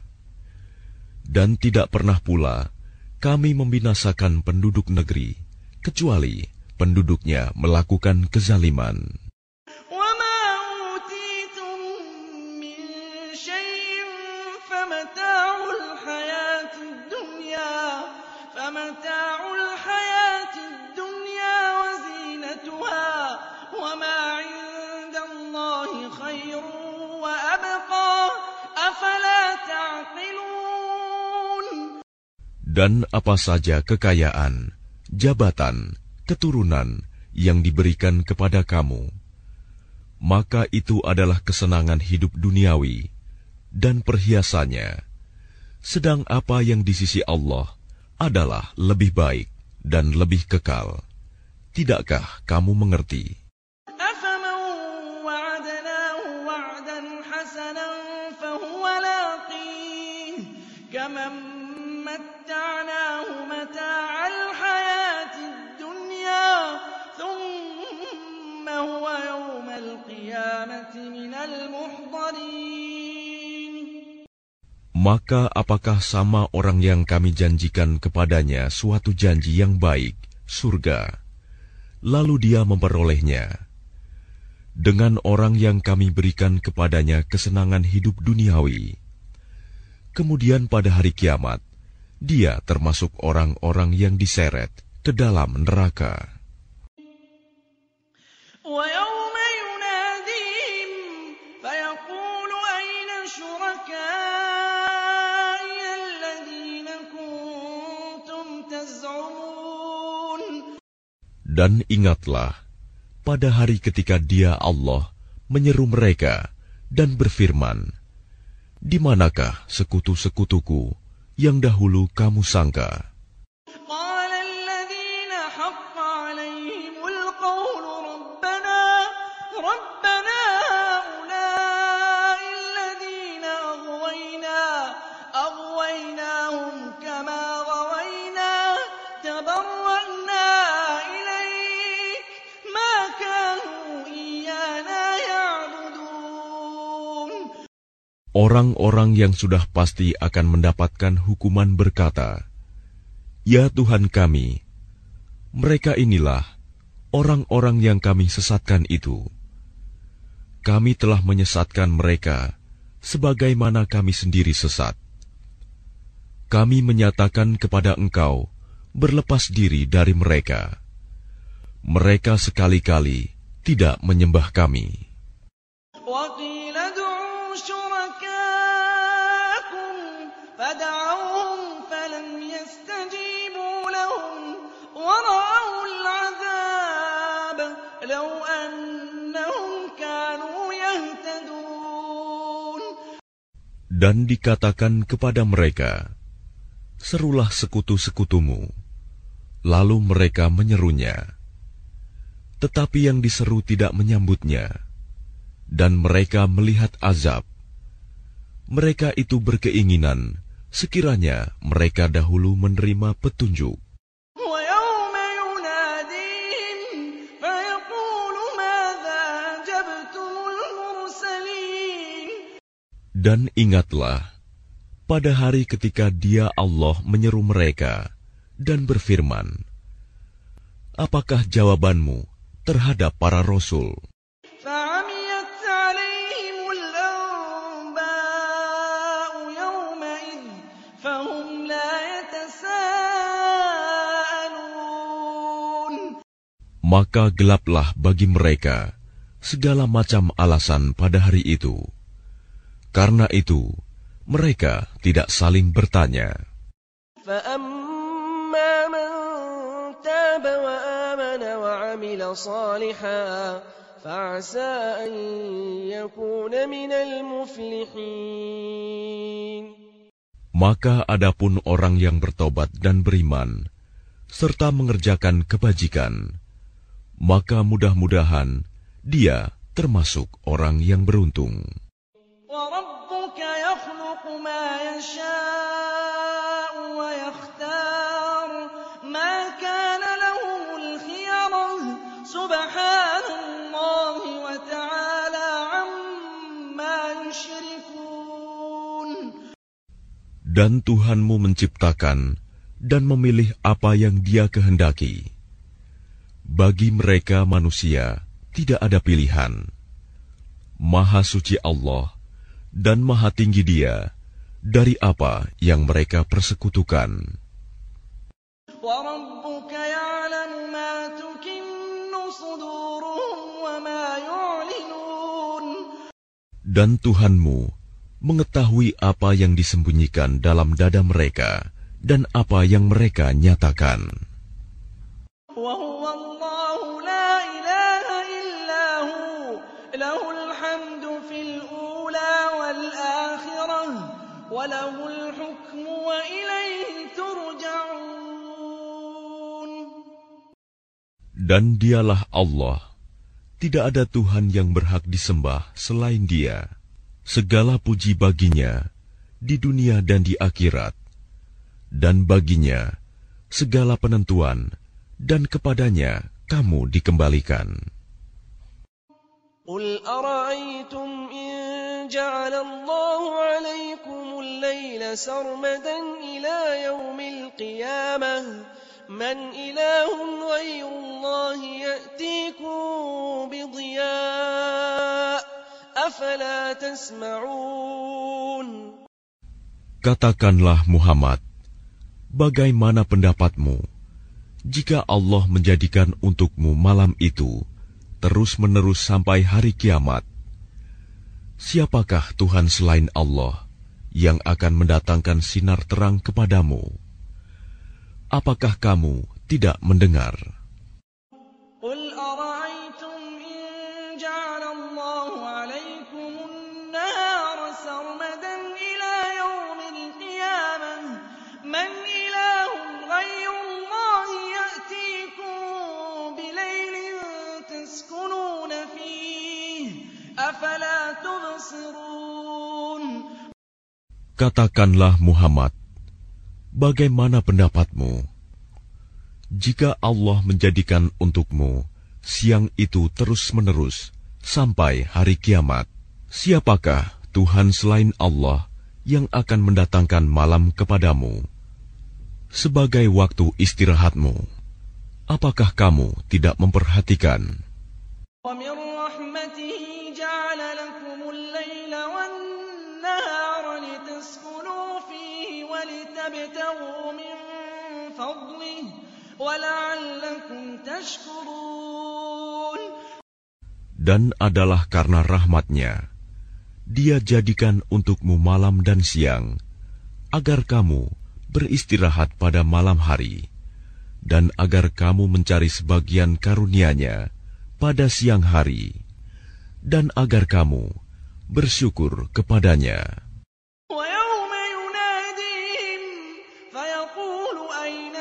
Dan tidak pernah pula Kami membinasakan penduduk negeri, kecuali penduduknya melakukan kezaliman. وَمَا أُوتِيتُم مِّن شَيْءٍ فَمَتَاعُ الْحَيَاةِ الدُّنْيَا فَمَتَاعُ الْحَيَاةِ الدُّنْيَا وَزِينَتُهَا وَمَا عِندَ اللَّهِ خَيْرٌ وَأَبْقَىٰ أَفَلَا تَعْقِلُونَ. Dan apa saja kekayaan, jabatan, keturunan yang diberikan kepada kamu, maka itu adalah kesenangan hidup duniawi dan perhiasannya. Sedang apa yang di sisi Allah adalah lebih baik dan lebih kekal. Tidakkah kamu mengerti? أَفَمَن وَعَدْنَاهُ وَعْدًا حَسَنًا فَهُوَ لَاقِيهِ كَمَن مَّتَّعْنَاهُ مَتَاعَ الْحَيَاةِ الدُّنْيَا ثُمَّ هُوَ يَوْمَ الْقِيَامَةِ مِنَ الْمُحْضَرِينَ. Maka apakah sama orang yang kami janjikan kepadanya suatu janji yang baik, surga, lalu dia memperolehnya, dengan orang yang kami berikan kepadanya kesenangan hidup duniawi, kemudian pada hari kiamat dia termasuk orang-orang yang diseret ke dalam neraka. وَيَوْمَ يُنَادِيهِمْ فَيَقُولُ أَيْنَ شُرَكَائِيَ الَّذِينَ كُنتُمْ تَزْعُمُونَ. Dan ingatlah pada hari ketika Dia Allah menyeru mereka dan berfirman, di manakah sekutu-sekutuku yang dahulu kamu sangka? قَالَ الَّذِينَ حَقَّ عَلَيْهِمُ الْقَوْلُ رَبَّنَا رَبَّنَا هَٰؤُلَاءِ الَّذِينَ أَغْوَيْنَا أَغْوَيْنَاهُمْ كَمَا غَوَيْنَا تَبَرَّأْنَا إِلَيْكَ مَا كَانُوا إِيَّانَا يَعْبُدُونَ. Orang-orang yang sudah pasti akan mendapatkan hukuman berkata, Ya Tuhan kami, mereka inilah orang-orang yang kami sesatkan itu. Kami telah menyesatkan mereka sebagaimana kami sendiri sesat. Kami menyatakan kepada Engkau berlepas diri dari mereka. Mereka sekali-kali tidak menyembah kami. وَقِيلَ ادْعُوا شُرَكَاءَكُمْ فَدَعَوْهُمْ فَلَمْ يَسْتَجِيبُوا لَهُمْ وَرَأَوُا الْعَذَابَ لَوْ أَنَّهُمْ كَانُوا يَهْتَدُونَ. Dan dikatakan kepada mereka, serulah sekutu-sekutumu. Lalu mereka menyerunya. Tetapi yang diseru tidak menyambutnya. Dan mereka melihat azab. Mereka itu berkeinginan sekiranya mereka dahulu menerima petunjuk. وَيَوْمَ يُنَادِيهِمْ فَيَقُولُ مَاذَا أَجَبْتُمُ الْمُرْسَلِينَ. Dan ingatlah pada hari ketika Dia Allah menyeru mereka dan berfirman, apakah jawabanmu terhadap para rasul? فَعَمِيَتْ عَلَيْهِمُ الْأَنبَاءُ يَوْمَئِذٍ فَهُمْ لَا يَتَسَاءَلُونَ. Maka gelaplah bagi mereka segala macam alasan pada hari itu. Karena itu, mereka tidak saling bertanya. فَأَمَّا مَن تَابَ وَآمَنَ وَعَمِلَ صَالِحًا فعسى أن يكون من المفلحين. Maka adapun orang yang bertobat dan beriman, serta mengerjakan kebajikan, maka mudah-mudahan dia termasuk orang yang beruntung. وَرَبُّكَ يَخْلُقُ مَا يَشَاءُ وَيَخْتَارُ مَا كَانَ لَهُمُ الْخِيَرَةُ سُبْحَانَ اللَّهِ وَتَعَالَى عَمَّا يُشْرِكُونَ. Dan Tuhanmu menciptakan dan memilih apa yang Dia kehendaki. Bagi mereka manusia tidak ada pilihan. Maha suci Allah dan maha tinggi Dia dari apa yang mereka persekutukan. وَرَبُّكَ يَعْلَمُ مَا تُكِنُّ صُدُورُهُمْ وَمَا يُعْلِنُونَ. Dan Tuhanmu mengetahui apa yang disembunyikan dalam dada mereka dan apa yang mereka nyatakan. وَهُوَ اللَّهُ لَا إِلَٰهَ إِلَّا هُوَ لَهُ الْحَمْدُ فِي الْأُولَىٰ وَالْآخِرَةِ وَلَهُ الْحُكْمُ وَإِلَيْهِ تُرْجَعُونَ. Dan Dialah Allah, tidak ada Tuhan yang berhak disembah selain Dia. Segala puji baginya di dunia dan di akhirat, dan baginya segala penentuan, dan kepadanya kamu dikembalikan. قُلْ أَرَأَيْتُمْ إِنْ جَعَلَ اللَّهُ عَلَيْكُمُ اللَّيْلَ سَرْمَدًا إِلَى يَوْمِ الْقِيَامَةِ مَنْ إِلَٰهٌ غَيْرُ اللَّهِ يَأْتِيكُمْ بِضِيَاءٍ أَفَلَا تَسْمَعُونَ. Katakanlah Muhammad, bagaimana pendapatmu jika Allah menjadikan untukmu malam itu terus-menerus sampai hari kiamat? Siapakah Tuhan selain Allah yang akan mendatangkan sinar terang kepadamu? Apakah kamu tidak mendengar? قُلْ أَرَأَيْتُمْ إِنْ جَعَلَ اللَّهُ عَلَيْكُمُ النَّهَارَ سَرْمَدًا إِلَى يَوْمِ الْقِيَامَةِ مَنْ إِلَٰهٌ غَيْرُ اللَّهِ يَأْتِيكُمْ بِلَيْلٍ تَسْكُنُونَ فِيهِ أَفَلَا تُبْصِرُونَ. Katakanlah Muhammad, bagaimana pendapatmu jika Allah menjadikan untukmu siang itu terus-menerus sampai hari kiamat? Siapakah Tuhan selain Allah yang akan mendatangkan malam kepadamu sebagai waktu istirahatmu? Apakah kamu tidak memperhatikan? وَمِنْ رَحْمَتِهِ جَعَلَ لَكُمُ اللَّيْلَ وَالنَّهَارَ لِتَسْكُنُوا فِيهِ وَلِتَبْتَغُوا مِنْ فَضْلِهِ وَلَعَلَّكُمْ تَشْكُرُونَ. Dan adalah karena rahmat-Nya Dia jadikan untukmu malam dan siang agar kamu beristirahat pada malam hari, dan agar kamu mencari sebagian karunia-Nya pada siang hari, dan agar kamu bersyukur kepadanya. وَيَوْمَ يُنَادِيهِمْ فَيَقُولُ أَيْنَ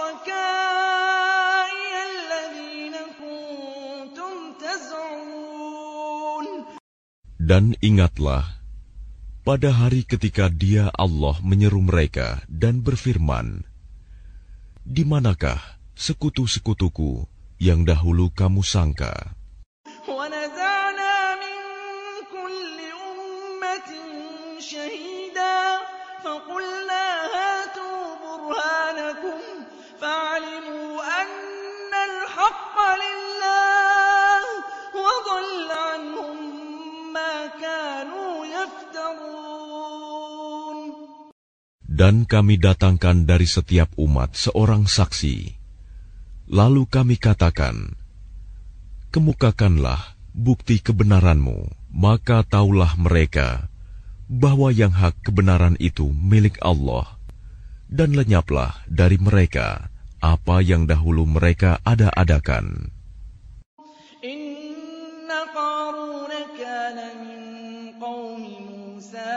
شُرَكَائِيَ الَّذِينَ كُنتُمْ تَزْعُمُونَ. Dan ingatlah pada hari ketika Dia Allah menyeru mereka dan berfirman, di manakah sekutu-sekutuku yang dahulu kamu sangka? وَنَزَعْنَا مِنْ كُلِّ أُمَّةٍ شَهِيدًا فَقُلْنَا هَاتُوا بُرْهَانَكُمْ فَعَلِمُوا أَنَّ الْحَقَّ لِلَّهِ وَضَلَّ عَنْهُمْ مَا كَانُوا يَفْتَرُونَ. Dan kami datangkan dari setiap umat seorang saksi. Lalu kami katakan, kemukakanlah bukti kebenaranmu. Maka taulah mereka bahwa yang hak kebenaran itu milik Allah, dan lenyaplah dari mereka apa yang dahulu mereka ada-adakan. إِنَّ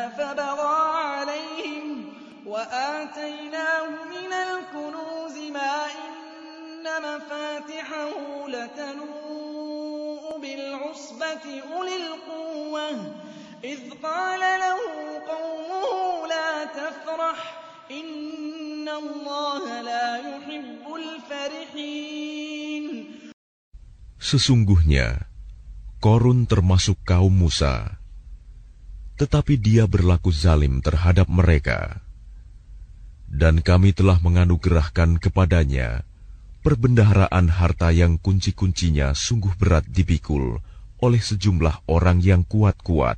فبغى عليهم وآتيناه من الكنوز ما إن مفاتحه لتنوء بالعصبة أولي القوة إذ قال له قومه لا تفرح إن الله لا يحب الفرحين. Sesungguhnya Korun termasuk kaum Musa, tetapi dia berlaku zalim terhadap mereka. Dan kami telah menganugerahkan kepadanya perbendaharaan harta yang kunci-kuncinya sungguh berat dipikul oleh sejumlah orang yang kuat-kuat.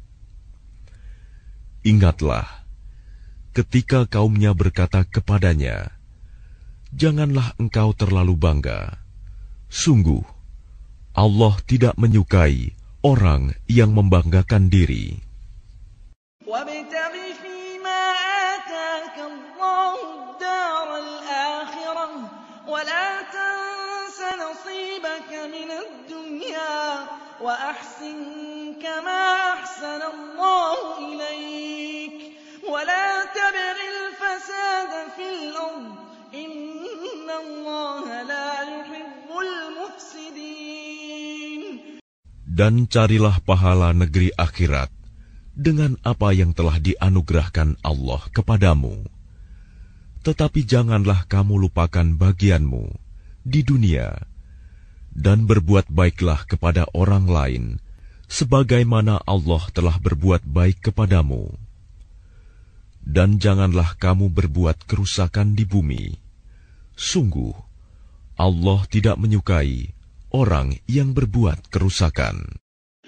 Ingatlah, ketika kaumnya berkata kepadanya, "Janganlah engkau terlalu bangga. Sungguh, Allah tidak menyukai orang yang membanggakan diri." وَابْتَغِ فِيمَا آتَاكَ اللَّهُ الدَّارَ الْآخِرَةَ وَلَا تَنسَ نَصِيبَكَ مِنَ الدُّنْيَا وَأَحْسِنْ كَمَا أَحْسَنَ اللَّهُ إِلَيْكَ وَلَا تَبْغِ الْفَسَادَ فِي الْأَرْضِ إِنَّ اللَّهَ لَا يُحِبُّ الْمُفْسِدِينَ. Dan carilah pahala negeri akhirat dengan apa yang telah dianugerahkan Allah kepadamu. Tetapi janganlah kamu lupakan bagianmu di dunia, dan berbuat baiklah kepada orang lain, sebagaimana Allah telah berbuat baik kepadamu. Dan janganlah kamu berbuat kerusakan di bumi. Sungguh, Allah tidak menyukai orang yang berbuat kerusakan.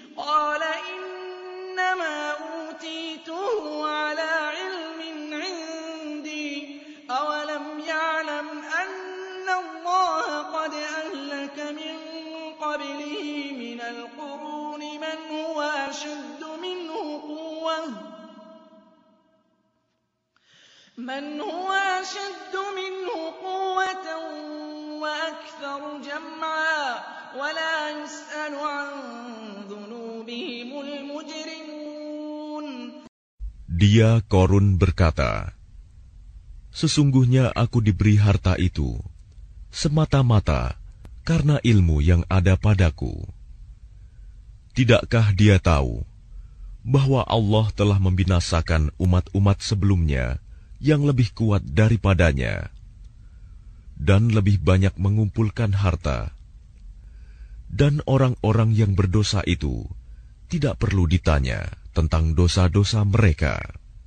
من هو أشد منه قوة وأكثر جمعا ولا يسأل عن ذنوبهم المجرمون. Dia Korun berkata, "Sesungguhnya aku diberi harta itu semata-mata karena ilmu yang ada padaku. Tidakkah dia tahu bahwa Allah telah membinasakan umat-umat sebelumnya yang lebih kuat daripadanya, dan lebih banyak mengumpulkan harta. Dan orang-orang yang berdosa itu tidak perlu ditanya tentang dosa-dosa mereka."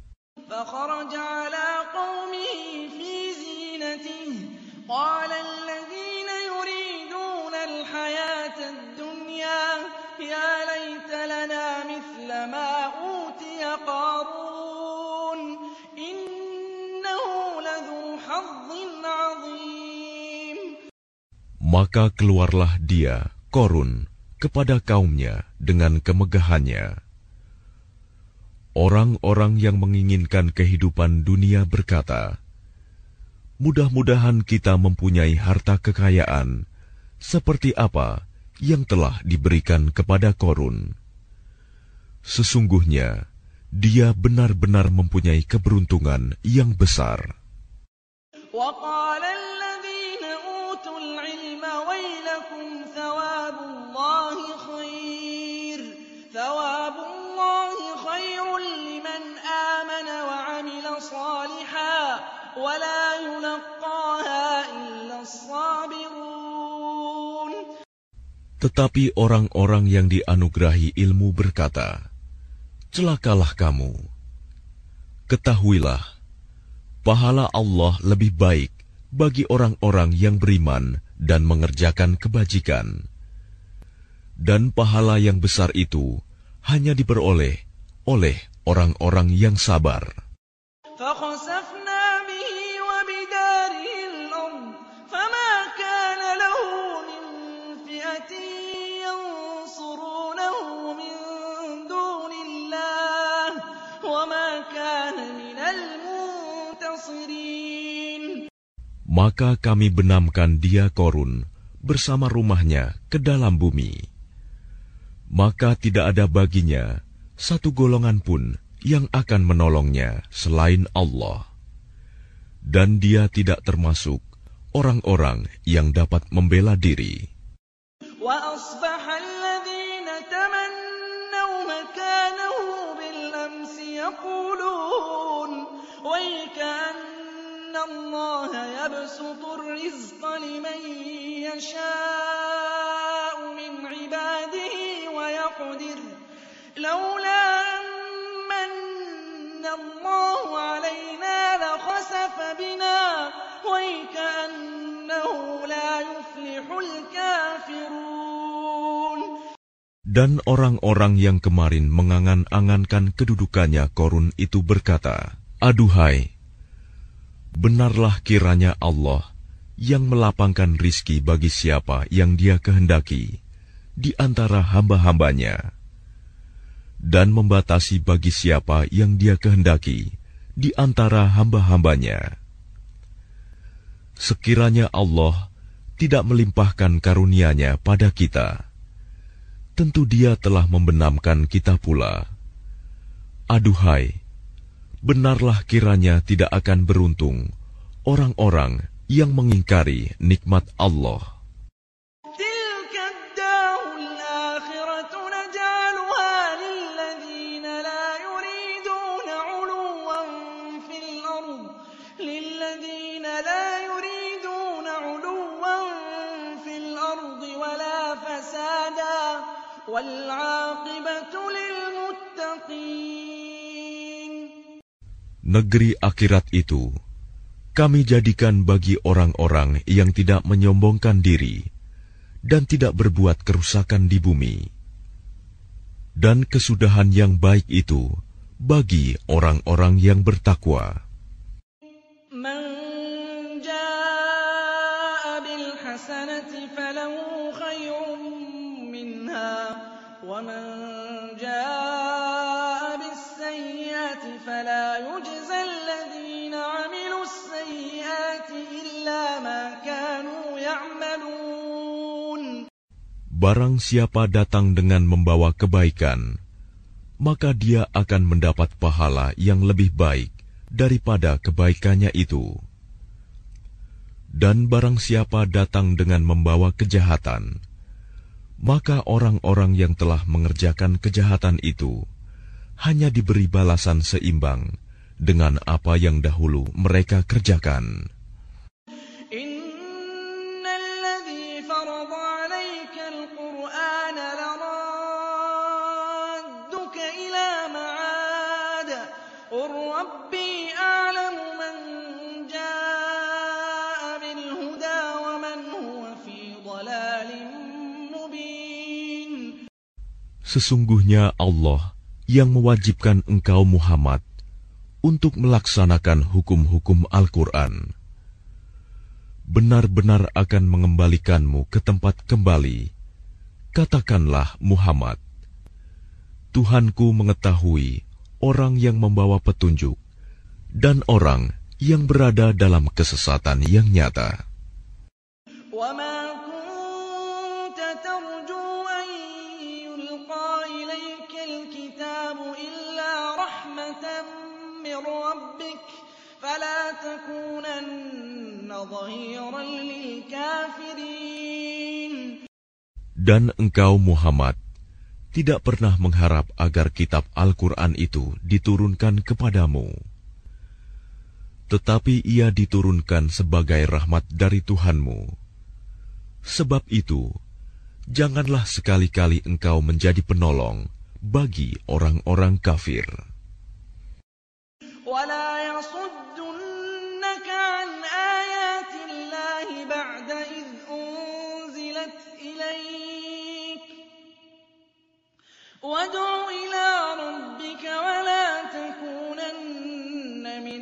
Maka keluarlah dia, Korun, kepada kaumnya dengan kemegahannya. Orang-orang yang menginginkan kehidupan dunia berkata, "Mudah-mudahan kita mempunyai harta kekayaan seperti apa yang telah diberikan kepada Korun. Sesungguhnya dia benar-benar mempunyai keberuntungan yang besar." Tetapi orang-orang yang dianugerahi ilmu berkata, "Celakalah kamu. Ketahuilah, pahala Allah lebih baik bagi orang-orang yang beriman dan mengerjakan kebajikan. Dan pahala yang besar itu hanya diperoleh oleh orang-orang yang sabar." Maka kami benamkan dia Korun bersama rumahnya ke dalam bumi. Maka tidak ada baginya satu golongan pun yang akan menolongnya selain Allah. Dan dia tidak termasuk orang-orang yang dapat membela diri. وأصبح الذين تمنوا مكانه بالأمس يقولون ويكأن الله يبسط الرزق لمن يشاء من عباده ويقدر لولا أن من الله علينا لخسف بنا ويكأنه لا يفلح الكافرون. Dan orang-orang yang kemarin mengangan-angankan kedudukannya Korun itu berkata, "Aduhai, benarlah kiranya Allah yang melapangkan rizki bagi siapa yang Dia kehendaki di antara hamba-hambanya, dan membatasi bagi siapa yang Dia kehendaki di antara hamba-hambanya. Sekiranya Allah tidak melimpahkan karunia-Nya pada kita, tentu Dia telah membenamkan kita pula. Aduhai, benarlah kiranya tidak akan beruntung orang-orang yang mengingkari nikmat Allah." تلك الدار الآخرة نجعلها للذين لا يريدون علوا في الأرض للذين لا يريدون علوا في الأرض ولا فسادا والعاقبة للمتقين. Negeri akhirat itu kami jadikan bagi orang-orang yang tidak menyombongkan diri dan tidak berbuat kerusakan di bumi. Dan kesudahan yang baik itu bagi orang-orang yang bertakwa. من جاء بالحسنة فله خير منها ومن جاء بالسيئة فلا يجزى الذين عملوا السيئات إلا ما كانوا يعملون. Barang siapa datang dengan membawa kebaikan, maka dia akan mendapat pahala yang lebih baik daripada kebaikannya itu. Dan barang siapa datang dengan membawa kejahatan, maka orang-orang yang telah mengerjakan kejahatan itu hanya diberi balasan seimbang dengan apa yang dahulu mereka kerjakan. إن الذي فرض عليك القرآن لرادك إلى معاد قل ربي أعلم من جاء بالهدى ومن هو في ضلال مبين. Sesungguhnya Allah yang mewajibkan engkau Muhammad untuk melaksanakan hukum-hukum Al-Quran benar-benar akan mengembalikanmu ke tempat kembali. Katakanlah Muhammad, Tuhanku mengetahui orang yang membawa petunjuk dan orang yang berada dalam kesesatan yang nyata. وما كنت ترجو أن يلقى إليك الكتاب إلا رحمة من ربك فلا تكونن ظهيرا للكافرين. Dan engkau Muhammad tidak pernah mengharap agar kitab Al-Quran itu diturunkan kepadamu. Tetapi ia diturunkan sebagai rahmat dari Tuhanmu. Sebab itu, janganlah sekali-kali engkau menjadi penolong bagi orang-orang kafir. ولا يصدنك عن آيات الله بعد إذ أنزلت إليك وادع إلى ربك ولا تكونن من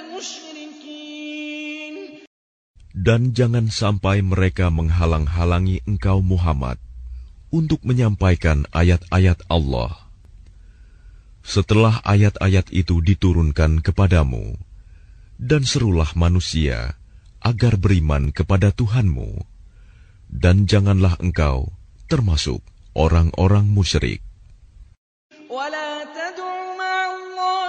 المشركين. Dan jangan sampai mereka menghalang-halangi engkau Muhammad untuk menyampaikan ayat-ayat Allah. Setelah ayat-ayat itu diturunkan kepadamu, dan serulah manusia agar beriman kepada Tuhanmu, dan janganlah engkau termasuk orang-orang musyrik. ولا تدع مع الله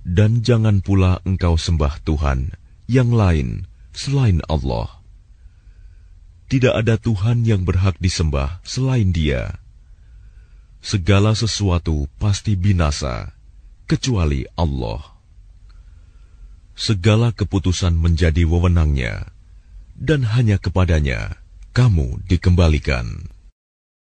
Dan jangan pula engkau sembah Tuhan yang lain selain Allah. Tidak ada Tuhan yang berhak disembah selain Dia. Segala sesuatu pasti binasa, kecuali Allah. Segala keputusan menjadi wewenang-Nya, dan hanya kepadanya kamu dikembalikan.